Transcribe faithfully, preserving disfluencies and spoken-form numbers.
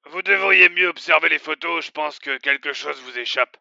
Vous devriez mieux observer les photos, je pense que quelque chose vous échappe.